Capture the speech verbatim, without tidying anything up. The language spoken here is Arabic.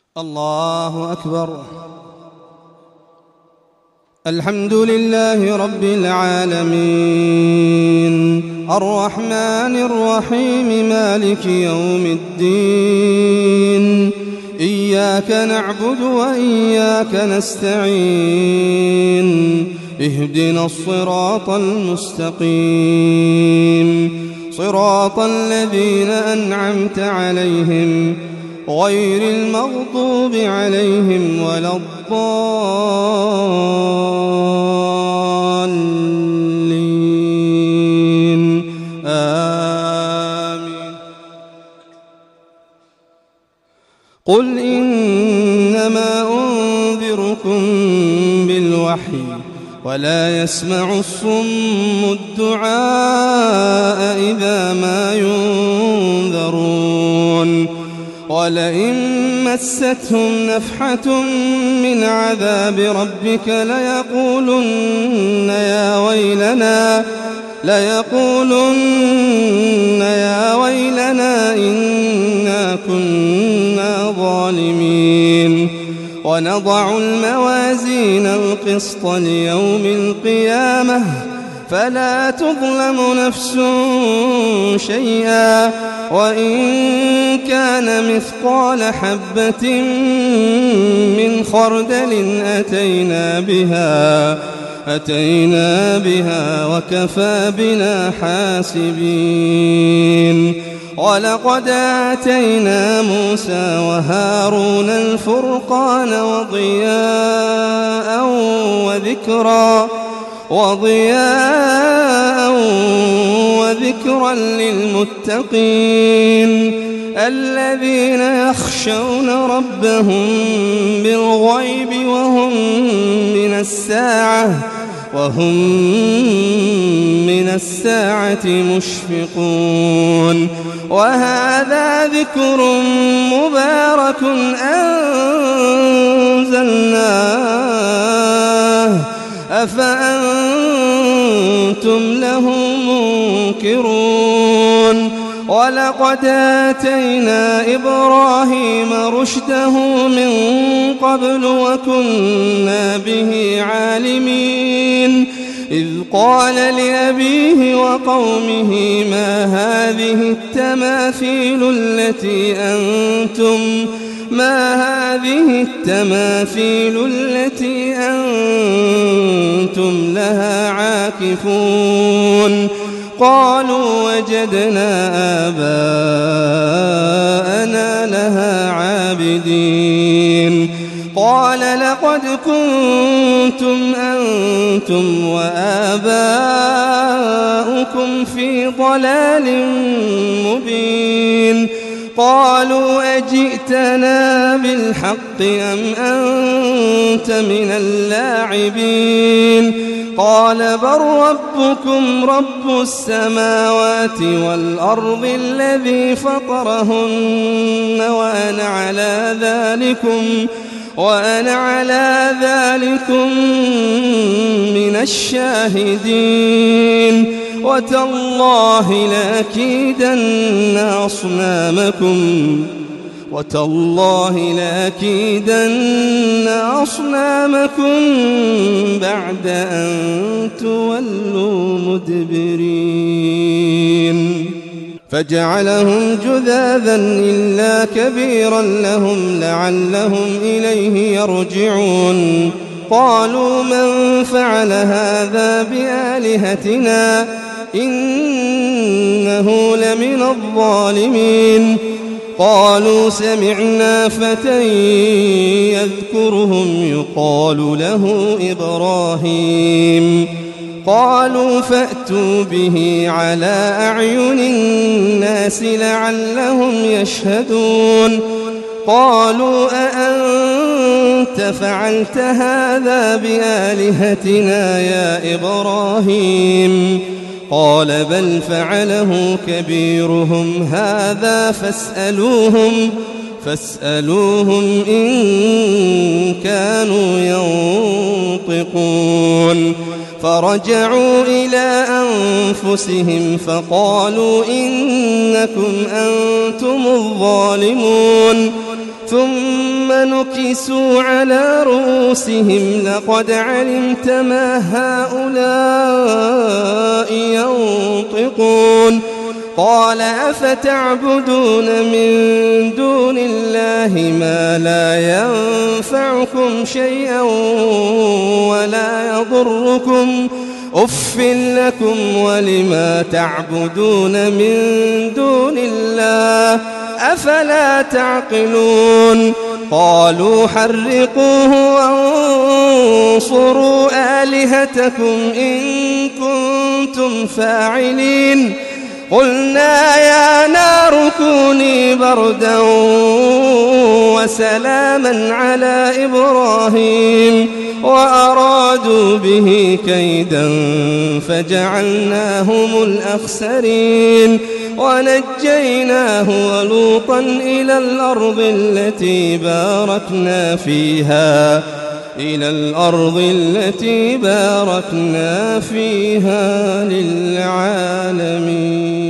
الله أكبر. الحمد لله رب العالمين، الرحمن الرحيم، مالك يوم الدين. إياك نعبد وإياك نستعين، اهدنا الصراط المستقيم، صراط الذين أنعمت عليهم غير المغضوب عليهم ولا الضالين، آمين. قل إنما أنذركم بالوحي ولا يسمع الصم الدعاء إذا ما ينذرون. ولئن مستهم نفحة من عذاب ربك ليقولن يا ويلنا ليقولن يا ويلنا إنا كنا ظالمين. ونضع الموازين القسط ليوم القيامة فلا تظلم نفس شيئا وإن كان مثقال حبة من خردل أتينا بها أتينا بها وكفى بنا حاسبين. ولقد آتينا موسى وهارون الفرقان وضياء وذكرا وضياء وذكرا للمتقين الذين يخشون ربهم بالغيب وهم من الساعة وهم من الساعة مشفقون. وهذا ذكر مبارك أنزلناه أفأنتم له منكرون. ولقد آتينا إبراهيم رشده من قبل وكنا به عالمين. إذ قال لأبيه وقومه ما هذه التماثيل التي أنتم ما هذه التماثيل التي أنتم لها عاكفون. قالوا وجدنا آباءنا لها عابدين. قال لقد كنتم أنتم وآباؤكم في ضلال مبين. قالوا أجئتنا بالحق أم أنت من اللاعبين. قال بل ربكم رب السماوات والأرض الذي فطرهن وأنا على ذلكم وأنا على ذلكم من الشاهدين. وتالله لأكيدن أصنامكم وتالله لأكيدن أصنامكم بعد أن تولوا مدبرين. فجعلهم جذاذا إلا كبيرا لهم لعلهم إليه يرجعون. قالوا من فعل هذا بآلهتنا إنه لمن الظالمين. قالوا سمعنا فتى يذكرهم يقال له إبراهيم. قالوا فأتوا به على أعين الناس لعلهم يشهدون. قالوا أأنت فعلت هذا بآلهتنا يا إبراهيم؟ قال بل فعله كبيرهم هذا فاسألوهم فاسألوهم إن كانوا ينطقون. فرجعوا إلى أنفسهم فقالوا إنكم أنتم الظالمون. ثم نكسوا على رؤوسهم لقد علمت ما هؤلاء ينطقون قال أفتعبدون من دون الله ما لا ينفعكم شيئا ولا يضركم أف لكم ولما تعبدون من دون الله أفلا تعقلون قالوا حرقوه وانصروا آلهتكم إن كنتم فاعلين قلنا يا نار كوني بردا وسلاما على إبراهيم وأرادوا به كيدا فجعلناهم الأخسرين ونجيناه ولوطا إلى الأرض التي باركنا فيها إلى الأرض التي باركنا فيها للعالمين.